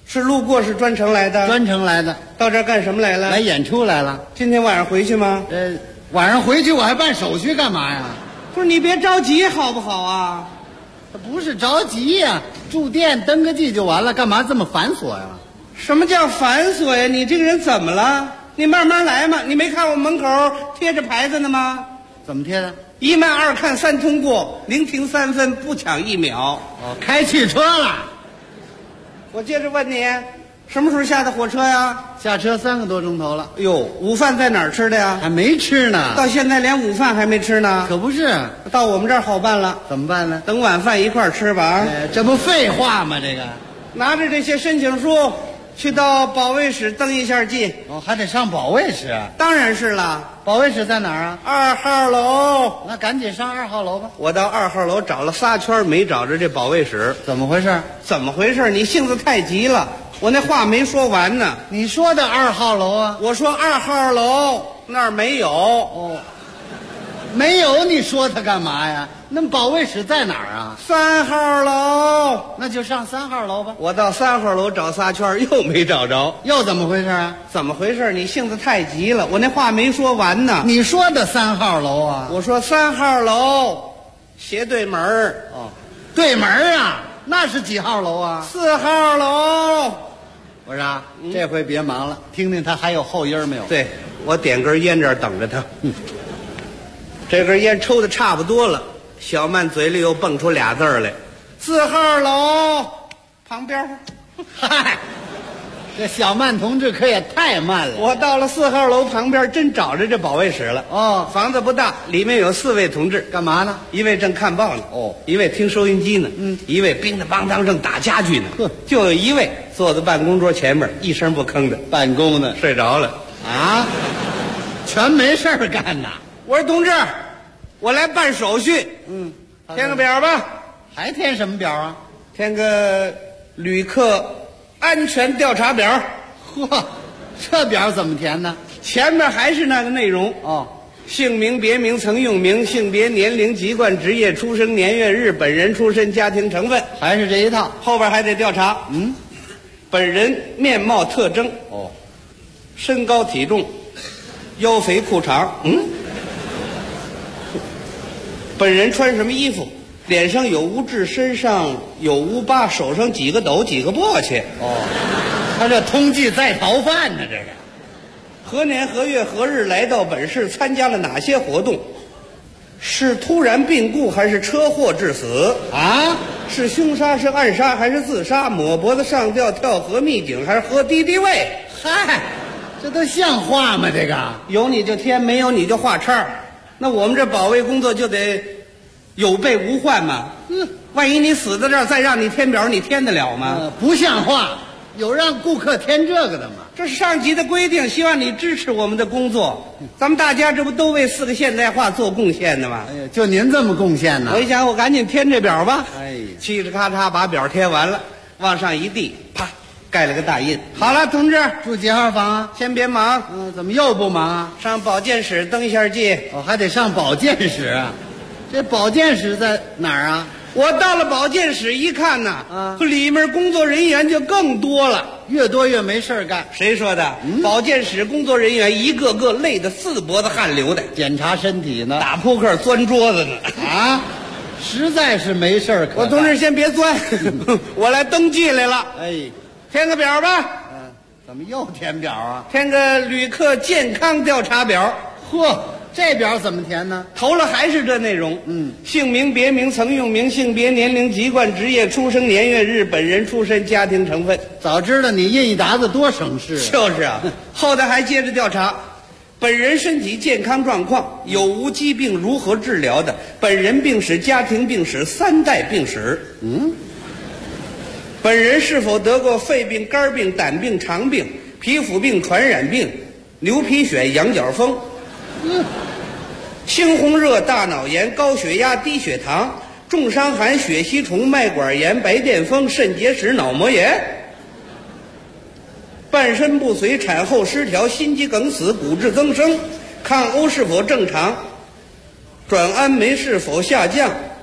是路过是专程来的？ 专程来的。 到这儿干什么来了？ 来演出来了。 今天晚上回去吗？ 晚上回去我还办手续干嘛呀？ 不是你别着急好不好啊？ 不是着急呀，住店登个记就完了，干嘛这么繁琐呀？ 什么叫繁琐呀？你这个人怎么了？你慢慢来嘛。你没看我门口贴着牌子呢吗？ 怎么贴的 ？1慢2看3通过，0停3分，不抢1秒。 哦，开汽车了。 我接着问你，什么时候下的火车呀？ 下车3个多钟头了。 哟，午饭在哪儿吃的呀？ 还没吃呢。 到现在连午饭还没吃呢？ 可不是。 到我们这儿好办了。 怎么办呢？ 等晚饭一块儿吃吧啊！ 这不废话吗？这个， 拿着这些申请书，去到保卫室登一下记。 哦，还得上保卫室啊？ 当然是了。 保卫室在哪儿啊 ？2号楼。 那赶紧上2号楼吧。 我到2号楼找了3圈，没找着这保卫室。 怎么回事？ 怎么回事？你性子太急了，我那话没说完呢。 你说的2号楼啊？ 我说2号楼那儿没有。 哦，没有，你说它干嘛呀？那么保卫室在哪儿啊 ？3号楼。 那就上3号楼吧。 我到3号楼找3圈，又没找着。 又怎么回事啊？ 怎么回事？你性子太急了，我那话没说完呢。 你说的3号楼啊？ 我说3号楼斜对门哦，对门啊？那是几号楼啊 ？4号楼。 我说这回别忙了，听听他还有后音没有？ 对，我点根烟这儿等着他。这根烟抽的差不多了，小曼嘴里又蹦出俩字来：4号楼旁边。 嗨，这小曼同志可也太慢了。 我到了4号楼旁边，真找着这保卫室了。 哦， 房子不大，里面有4位同志， 干嘛呢？ 一位正看报呢， 哦， 一位听收音机呢，一位乒当梆当正打家具呢，就有一位坐在办公桌前面，一声不吭的办公呢， 睡着了。 啊，全没事儿干呐。 我说同志，我来办手续。填个表吧。 还填什么表啊？ 填个旅客安全调查表。 嚯，这表怎么填呢？ 前面还是那个内容哦， 姓名、别名、曾用名、性别、年龄、籍贯、职业、出生年月日、本人出身、家庭成分， 还是这一套。 后边还得调查。本人面貌特征。 哦， 身高体重，腰肥裤长。本人穿什么衣服？脸上有污痣，身上有污疤，手上几个斗，几个簸箕。 哦，他这通缉在逃犯呢，这是。 何年何月何日来到本市，参加了哪些活动？是突然病故还是车祸致死？ 啊？ 是凶杀是暗杀还是自杀？抹脖子上吊、跳河秘井还是喝敌敌畏？ 嗨，这都像话吗？这个有你就填，没有你就画叉。那我们这保卫工作就得有备无患嘛。万一你死在这儿，再让你填表，你填得了吗？ 不像话，有让顾客填这个的吗？ 这是上级的规定，希望你支持我们的工作。咱们大家这不都为4个现代化做贡献的吗？ 哎呀，就您这么贡献呢？ 我一想，我赶紧填这表吧。 哎呀， 嘁哧咔嚓把表填完了，往上一递，啪，盖了个大印。好了，同志， 住几号房啊？ 先别忙。 怎么又不忙啊？ 上保健室登一下记。 哦，还得上保健室啊？这保健室在哪儿啊？ 我到了保健室一看呐，里面工作人员就更多了， 越多越没事干。 谁说的？保健室工作人员一个个累得4脖子汗流的， 检查身体呢， 打扑克、钻桌子呢。 啊，实在是没事可干。 我同志先别钻，我来登记来了。 哎， 填个表吧。 怎么又填表啊？ 填个旅客健康调查表。 嚯，这表怎么填呢？ 投了还是这内容。姓名、别名、曾用名、性别、年龄、籍贯、职业、出生年月日、本人出身、家庭成分。 早知道你印一沓子多省事。 就是啊，后台还接着调查，本人身体健康状况，有无疾病，如何治疗的，本人病史、家庭病史、3代病史。本人是否得过肺病、肝病、胆病、肠病、皮肤病、传染病、牛皮癣、羊角风。猩红热、大脑炎、高血压、低血糖、重伤寒、血吸虫、脉管炎、白癜风、肾结石、脑膜炎。半身不遂、产后失调、心肌梗死、骨质增生、抗欧是否正常，转氨酶是否下降，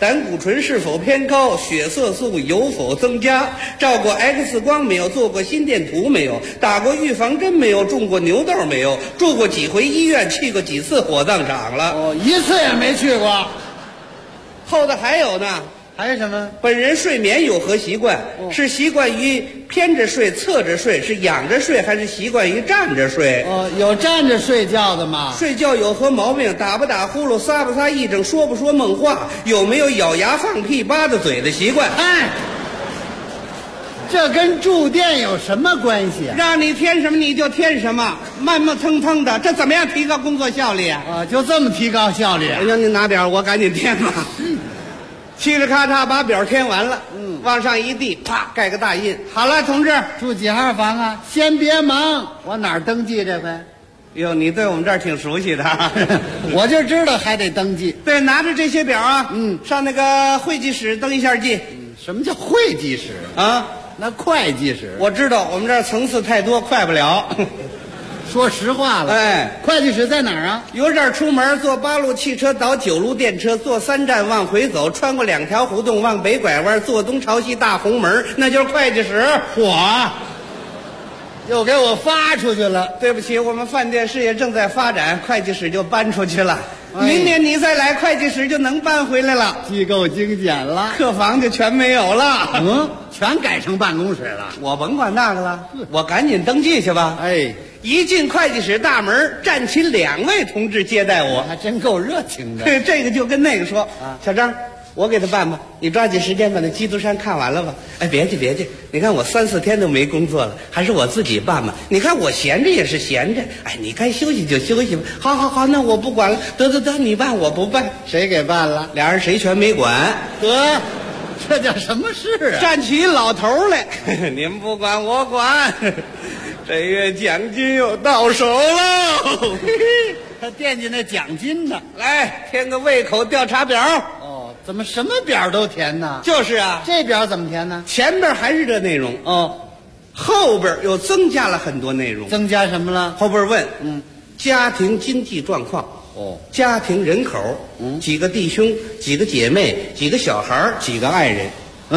胆固醇是否偏高，血色素有否增加，照过 X 光没有，做过心电图没有，打过预防针没有，种过牛痘没有，住过几回医院，去过几次火葬场了。 哦，一次也没去过。 后头还有呢。 还有什么？ 本人睡眠有何习惯？是习惯于偏着睡、侧着睡，是仰着睡，还是习惯于站着睡？ 有站着睡觉的吗？ 睡觉有何毛病？打不打呼噜？撒不撒癔症？说不说梦话？有没有咬牙放屁、吧嗒嘴的习惯？ 哎，这跟住店有什么关系啊？ 让你添什么你就添什么，慢慢腾腾的，这怎么样提高工作效率啊？ 就这么提高效率？ 哎呀，你拿表，我赶紧填吧。嘁哩咔嚓把表填完了，往上一递，啪盖个大印。好了，同志， 住几号房啊？先别忙，我哪儿登记这回？ 哟，你对我们这儿挺熟悉的啊。 我就知道还得登记。 对，拿着这些表啊，上那个会计室登一下记。 什么叫会计室啊？ 那会计室。 我知道，我们这儿层次太多，快不了。 说实话了， 哎， 会计室在哪儿啊？ 由这儿出门，坐8路汽车倒9路电车，坐3站往回走，穿过2条胡同往北拐弯，坐东朝西大红门，那就是会计室。 嚯，又给我发出去了。 对不起，我们饭店事业正在发展，会计室就搬出去了。明年你再来，会计室就能搬回来了。 机构精简了， 客房就全没有了。 全改成办公室了。 我甭管那个了，我赶紧登记去吧。 哎， 一进会计室大门，站起2位同志接待我， 还真够热情的。 这个就跟那个说小张，我给他办吧，你抓紧时间把那《基督山》看完了吧。哎，别介，你看我3、4天都没工作了，还是我自己办吧。你看我闲着也是闲着，哎，你该休息就休息吧。好，那我不管了，得，你办我不办， 谁给办了？ 俩人谁全没管， 得。这叫什么事啊？ 站起老头来，你们不管我管，这月奖金又到手了。 他惦记那奖金呢。 来，填个胃口调查表。 怎么什么表都填呢？ 就是啊， 这表怎么填呢？ 前边还是这内容后边又增加了很多内容。 增加什么了？ 后边问家庭经济状况。家庭人口，几个弟兄，几个姐妹，几个小孩，几个爱人。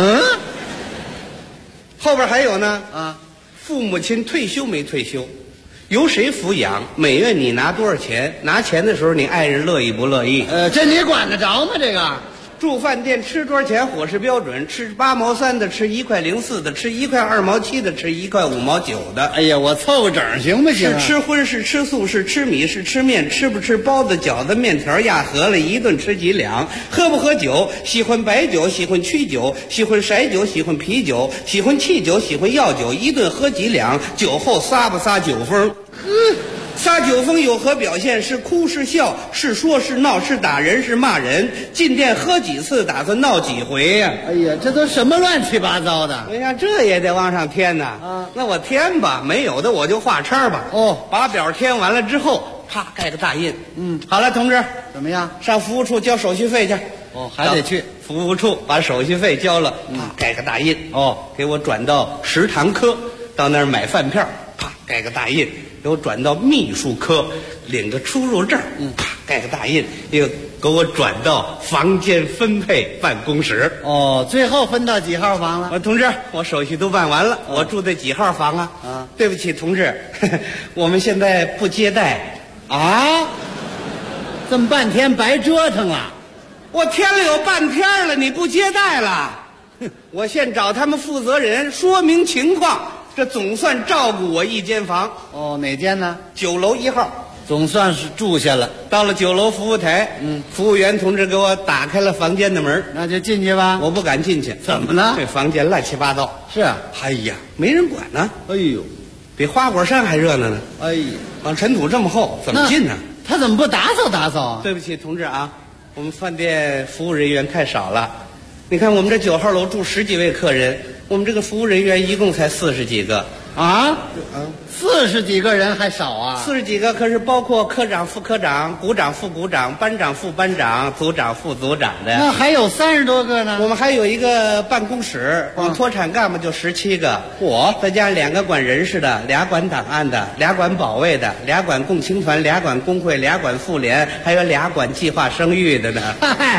后边还有呢父母亲退休没退休，由谁抚养，每月你拿多少钱，拿钱的时候你爱人乐意不乐意？ 这你管得着吗？这个住饭店吃多少钱伙食标准？吃8毛3的，吃1块04的，吃1块2毛7的，吃1块5毛9的。 哎呀，我凑个整行不行？ 是吃荤，是吃素，是吃米，是吃面，吃不吃包子、饺子、面条、压饸饹，一顿吃几两？喝不喝酒？喜欢白酒，喜欢曲酒，喜欢色酒，喜欢啤酒，喜欢汽酒，喜欢药酒，一顿喝几两？酒后撒不撒酒疯？撒酒疯有何表现？是哭是笑，是说是闹，是打人是骂人？进店喝几次，打算闹几回呀？ 哎呀，这都什么乱七八糟的！ 你看这也得往上添呐。那我添吧，没有的我就画叉吧。把表填完了之后，啪盖个大印。好了，同志， 怎么样？ 上服务处交手续费去。 还得去服务处把手续费交了，盖个大印。给我转到食堂科，到那儿买饭票，啪盖个大印。给我转到秘书科，领个出入证，啪盖个大印，又给我转到房间分配办公室。 最后分到几号房了？ 同志，我手续都办完了，我住在几号房啊？对不起，同志，我们现在不接待。 这么半天白折腾了， 我填了有半天了，你不接待了？我现找他们负责人说明情况。这总算照顾我一间房。 哪间呢 ？9楼1号， 总算是住下了。 到了9楼服务台，服务员同志给我打开了房间的门， 那就进去吧。 我不敢进去， 怎么了？ 这房间乱七八糟。 是啊， 哎呀，没人管呢。 哎呦， 比花果山还热闹呢。 哎呀， 往尘土这么厚，怎么进呢？ 他怎么不打扫啊？ 对不起，同志啊，我们饭店服务人员太少了。你看我们这9号楼住10几位客人。我们这个服务人员一共才40几个 ，40几个人还少啊 ？40几个，可是包括科长、副科长、股长、副股长、班长、副班长、组长、副组长的。 那还有30多个呢。 我们还有一个办公室，光脱产干部就17个。再加上2个管人事的，2管档案的，2管保卫的，2管共青团，2管工会，2管妇联，还有2管计划生育的呢。 嗨，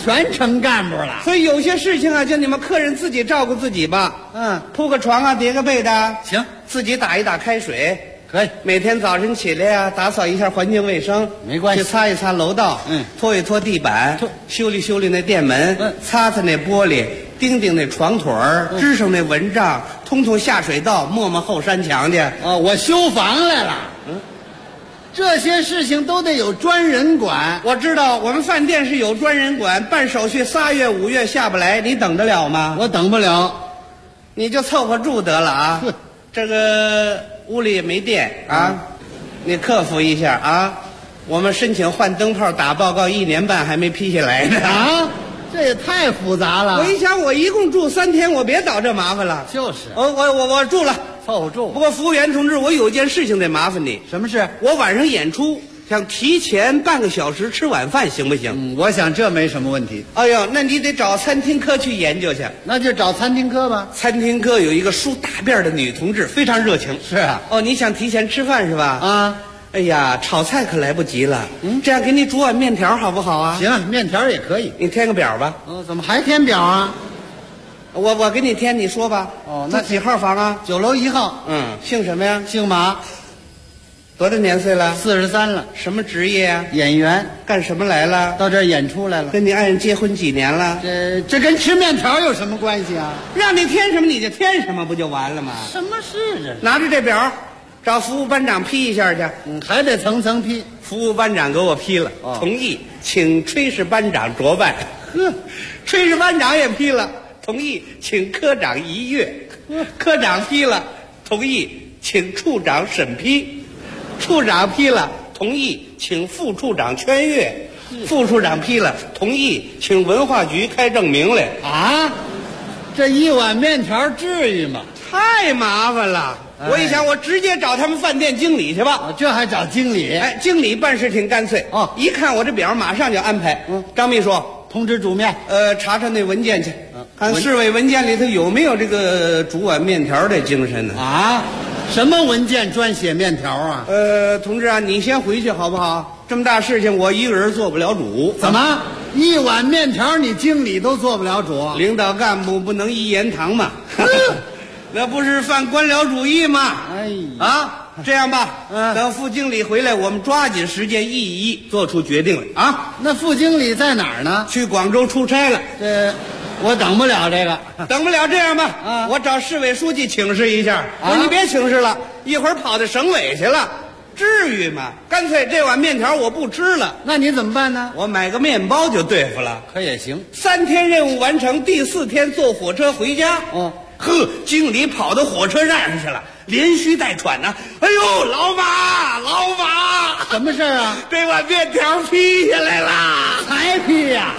全成干部了。 所以有些事情啊，就你们客人自己照顾自己吧。铺个床啊，叠个被的， 行， 自己打一打开水。 可以， 每天早晨起来呀，打扫一下环境卫生， 没关系。 去擦一擦楼道，拖一拖地板，修理修理那店门，擦擦那玻璃，钉钉那床腿儿，支上那蚊帐，通通下水道，抹抹后山墙去。 我修房来了。这些事情都得有专人管。 我知道，我们饭店是有专人管，办手续3月5月下不来，你等得了吗？ 我等不了， 你就凑合住得了啊。这个屋里也没电啊，你克服一下啊。我们申请换灯泡打报告1年半还没批下来呢啊，这也太复杂了。 我一想，我一共住3天，我别找这麻烦了。 就是， 我住了， 凑合住。 不过服务员同志，我有件事情得麻烦你。 什么事？ 我晚上演出，想提前半个小时吃晚饭，行不行？ 我想这没什么问题。 哎呦，那你得找餐厅科去研究去。 那就找餐厅科吧。 餐厅科有一个梳大辫的女同志，非常热情。 是啊。 你想提前吃饭是吧？ 啊。 哎呀，炒菜可来不及了。这样给你煮碗面条好不好啊？ 行，面条也可以。 你填个表吧。 怎么还填表啊？ 我给你填，你说吧。那几号房啊 ？9楼1号。 姓什么呀？ 姓马。 多大年岁了 ？43了。 什么职业啊？ 演员。 干什么来了？ 到这儿演出来了。 跟你爱人结婚几年了？ 这跟吃面条有什么关系啊？ 让你填什么你就填什么，不就完了吗？ 什么事这？ 拿着这表，找服务班长批一下去。 还得层层批。 服务班长给我批了，同意，请炊事班长酌办。炊事班长也批了，同意，请科长1阅。科长批了，同意，请处长审批。处长批了，同意，请副处长圈阅。副处长批了，同意，请文化局开证明来。 啊，这一碗面条至于吗？ 太麻烦了。我一想，我直接找他们饭店经理去吧。 这还找经理？ 经理办事挺干脆。一看我这表，马上就安排。张秘书， 通知煮面。 查查那文件去，看市委文件里头有没有这个煮碗面条的精神呢？ 啊，什么文件专写面条啊？ 同志啊，你先回去好不好？这么大事情，我一个人做不了主。 怎么一碗面条你经理都做不了主？ 领导干部不能一言堂嘛。那不是犯官僚主义吗？这样吧，等副经理回来，我们抓紧时间一做出决定来啊。 那副经理在哪儿呢？ 去广州出差了。 我等不了这个， 等不了。这样吧，我找市委书记请示一下。你别请示了，一会儿跑到省委去了，至于吗？干脆这碗面条我不吃了。 那你怎么办呢？ 我买个面包就对付了。 可也行。 3天任务完成，第4天坐火车回家。经理跑到火车站上去了，连吁带喘呢。哎呦，老马， 什么事啊？ 这碗面条批下来了。 才批呀！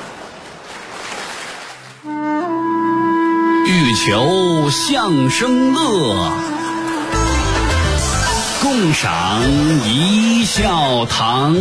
欲求相声乐，共赏一笑堂。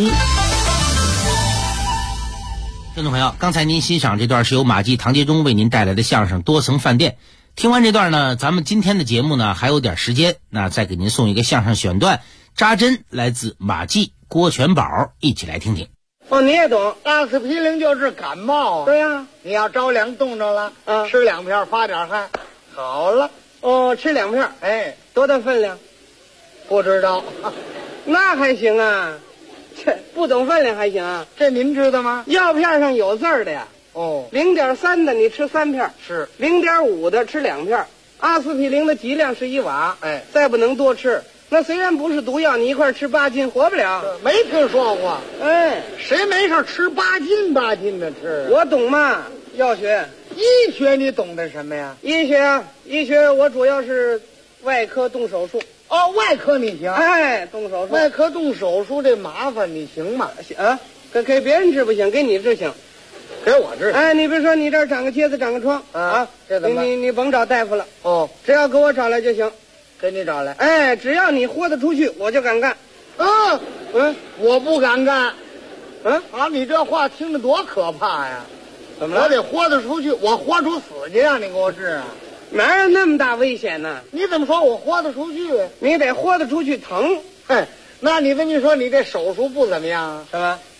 听众朋友，刚才您欣赏这段是由马季、唐杰忠为您带来的相声《多层饭店》。听完这段呢，咱们今天的节目呢还有点时间，那再给您送一个相声选段，扎针来自马季、郭全宝，一起来听听。 你也懂， 阿司匹林就是感冒啊。 对呀， 你要着凉冻着了，吃2片发点汗，好了。 吃2片，多大分量？ 不知道。 那还行啊，这不懂分量还行啊。 这您知道吗？ 药片上有字儿的呀。0.3的你吃3片， 是 0.5的吃2片。阿司匹林的剂量是1瓦，再不能多吃。那虽然不是毒药，你一块吃8斤活不了。 没听说过。谁没事吃8斤的吃？ 我懂嘛，药学、 医学你懂得什么呀？ 医学我主要是外科动手术。 外科你行？ 动手术。 外科动手术这麻烦，你行吗？ 给别人治不行，给你治行。 给我治。 你比如说你这儿长个疖子，长个疮这怎么办？ 你甭找大夫了。只要给我找来就行。 给你找来。 只要你豁得出去，我就敢干。 我不敢干。你这话听着多可怕呀！ 怎么了？ 我得豁得出去，我豁出死去让你给我治啊！ 哪有那么大危险呢？ 你怎么说我豁得出去？ 你得豁得出去疼。 那你跟你说你这手术不怎么样啊？ 什么？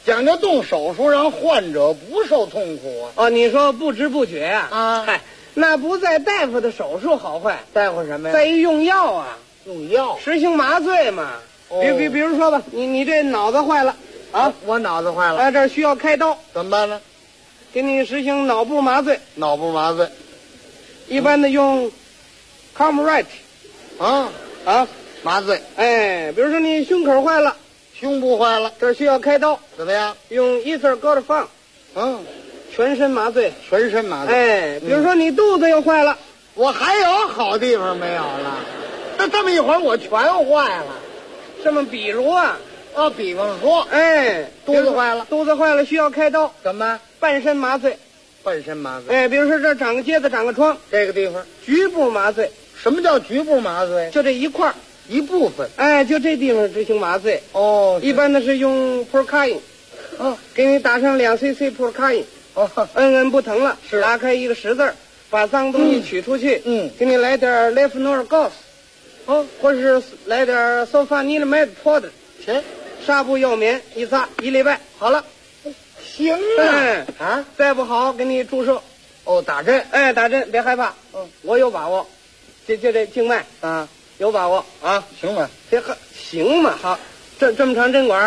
讲究动手术，让患者不受痛苦啊。 哦，你说不知不觉呀？ 啊， 嗨，那不在大夫的手术好坏， 大夫什么呀？ 在于用药啊， 用药， 实行麻醉嘛。 哦， 比如说吧，你这脑子坏了啊， 我脑子坏了， 这儿需要开刀， 怎么办呢？ 给你实行脑部麻醉。 脑部麻醉， 一般的用 Comrade 啊，麻醉。 哎，比如说你胸口坏了， 胸部坏了， 这需要开刀， 怎么样？ 用 Ethergold 全身麻醉。 全身麻醉。 哎，比如说你肚子又坏了， 我还有好地方没有了？那这么一会儿我全坏了。 这么比如啊， 比方说， 哎， 肚子坏了需要开刀， 怎么？ 半身麻醉。 半身麻醉。 哎，比如说这长个疖子，长个疮， 这个地方局部麻醉。 什么叫局部麻醉？ 就这一块一部分。 哎，就这地方执行麻醉。 哦， 一般的是用 Procaine，给你打上2 cc Procaine，摁不疼了，是拉开一个10字，把脏东西取出去，给你来点 Levonorgestrel，或者是来点 Sulfonamide powder，纱布药棉一擦，1礼拜好了。 行啊， 再不好给你注射。 打针。 哎，打针别害怕，我有把握。这静脉啊， 有把握啊， 行吗？ 行嘛，好，这么长针管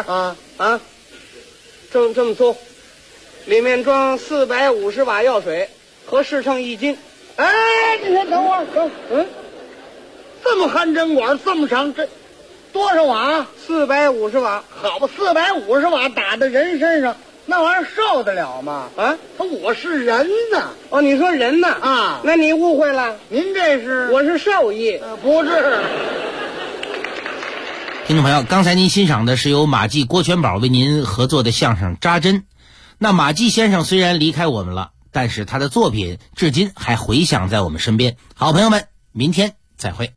这么粗，里面装450瓦药水，合适称1斤。 哎，你先等会儿，这么含针管，这么长，这多少瓦 ？450瓦。 好吧，450瓦打在人身上，那玩意儿受得了吗？我是人呐。 你说人呐？ 啊， 那你误会了。 您这是？ 我是兽医， 不是。 听众朋友，刚才您欣赏的是由马季、郭全宝为您合作的相声《扎针》。那马季先生虽然离开我们了，但是他的作品至今还回响在我们身边。好朋友们，明天再会。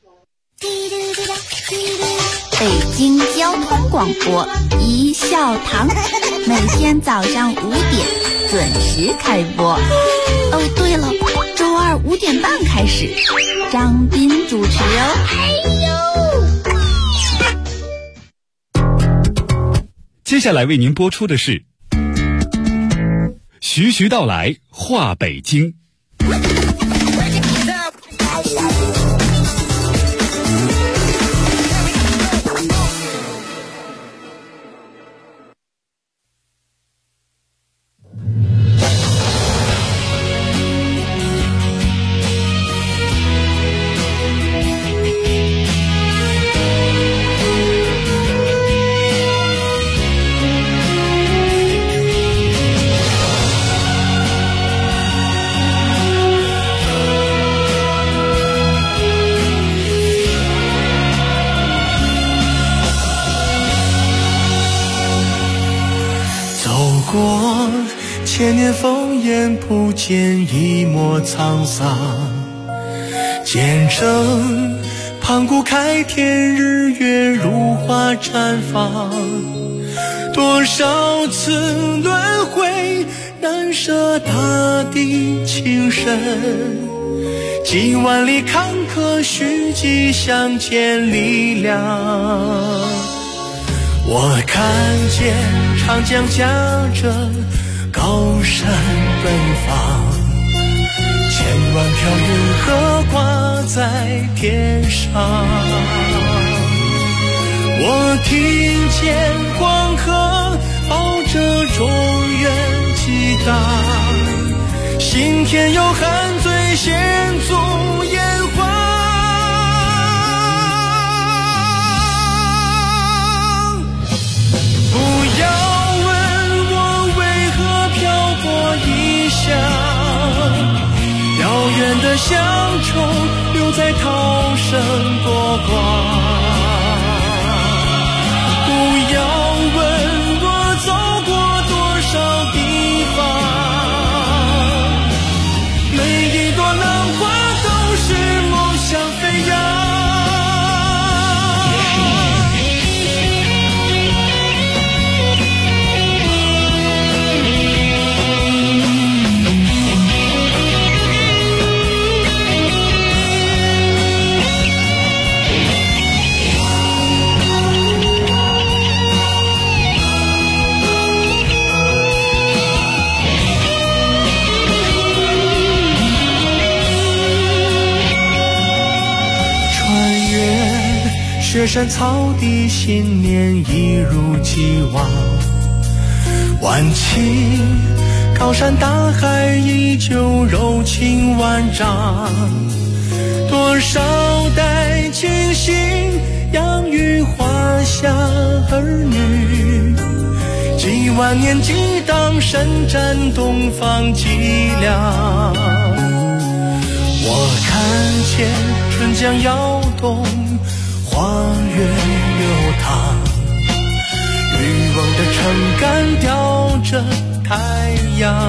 北京交通广播一笑堂，每天早上5点准时开播。对了，周二5点半开始，张斌主持哦。 接下来为您播出的是徐徐道来话北京。 千年烽烟不见一抹沧桑，见证盘古开天，日月如花绽放。多少次轮回，难舍大地情深，几万里坎坷，虚迹相见力量。我看见长江驾着高山奔放，千万条银河挂在天上。我听见黄河抱着中原激荡，心田有汉醉献足炎黄。不要问我为何漂泊异乡，遥远的乡愁留在涛声波光。不要问我走过多少地方，每一朵浪花都是雪山草地，新年一如既往。晚晴，高山大海依旧柔情万丈。多少代亲信养育华夏儿女，几万年激荡，伸展东方脊梁。我看见春江摇动，花园流淌，渔翁的撑杆吊着太阳。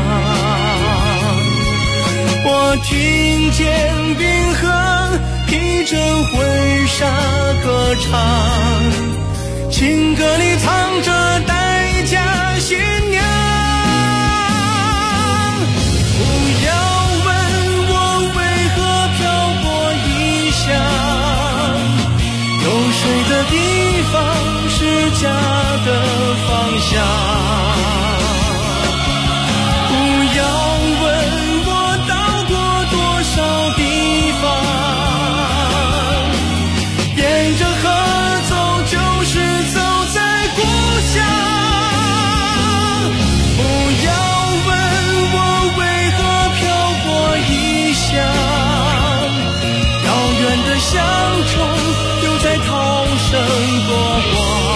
我听见冰河披着婚纱歌唱，情歌里藏着待嫁新娘。不要问我为何漂泊异乡，有水的地方是家的方向。不要问我到过多少地方，沿着河走就是走在故乡。不要问我为何漂泊异乡，遥远的乡愁留在涛声过往。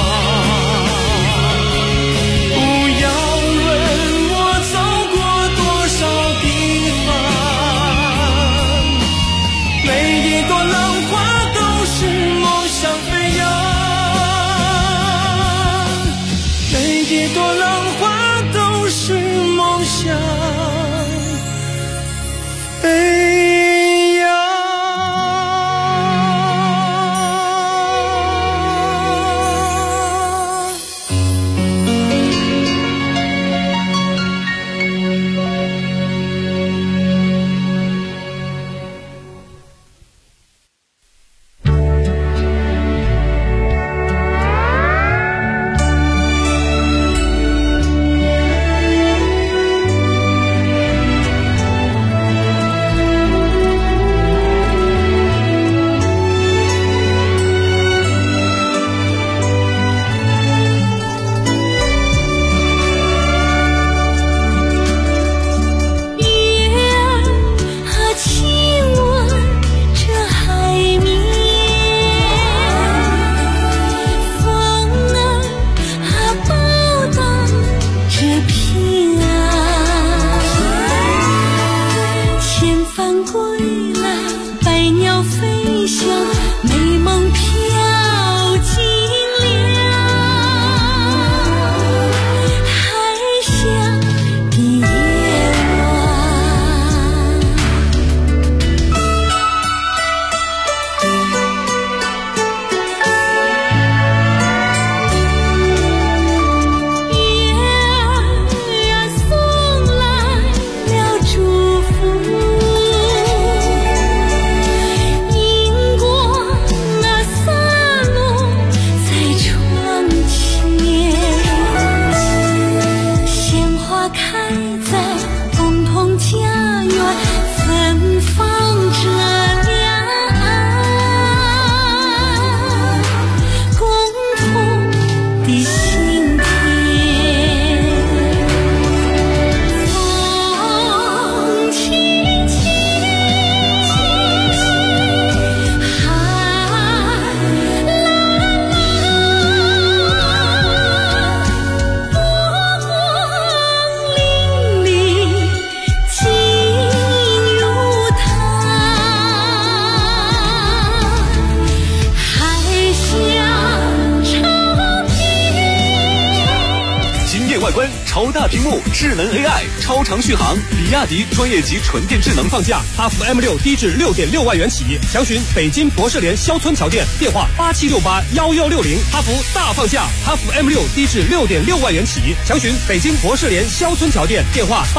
超大屏幕，智能 AI， 超长续航，比亚迪专业级纯电智能放价，哈弗 M6 低至 6.6万元起，详询北京博士联肖村桥店，电话87681160。哈弗大放价，哈弗 M6 低至 6.6万元起，详询北京博士联肖村桥店，电话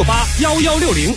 87681160。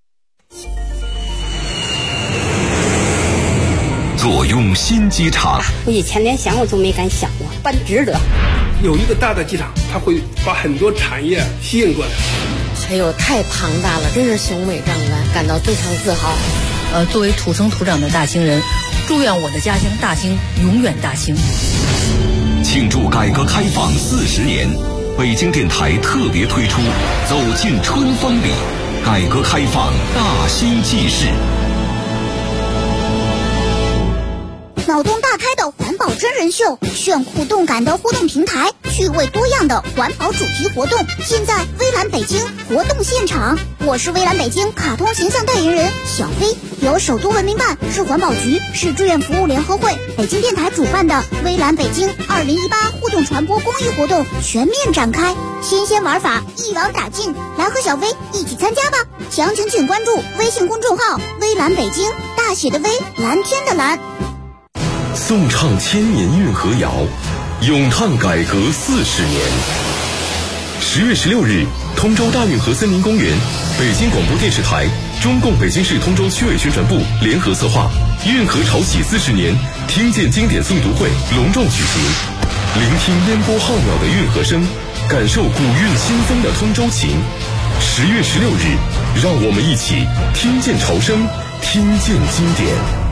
左用新机场， 我以前连想我都没敢想过，办值得。 有一个大的机场，它会把很多产业吸引过来。 哎呦，太庞大了，真是雄伟壮观，感到非常自豪。 作为土生土长的大兴人， 祝愿我的家乡大兴永远大兴。 庆祝改革开放40年，北京电台特别推出《走进春风里》，改革开放大兴纪事。 脑洞大开的环保真人秀，炫酷动感的互动平台，趣味多样的环保主题活动，现在微蓝北京活动现场。我是微蓝北京卡通形象代言人小飞，由首都文明办、市环保局、市志愿服务联合会、北京电台主办的微蓝北京2018互动传播公益活动全面展开，新鲜玩法一网打尽，来和小飞一起参加吧！详情请关注微信公众号微蓝北京，大写的微，蓝天的蓝。 颂唱千年运河谣，咏叹改革40年。10月16日，通州大运河森林公园，北京广播电视台、中共北京市通州区委宣传部联合策划运河潮起40年听见经典诵读会隆重举行，聆听烟波浩渺的运河声，感受古韵新风的通州情。10月16日，让我们一起听见潮声，听见经典。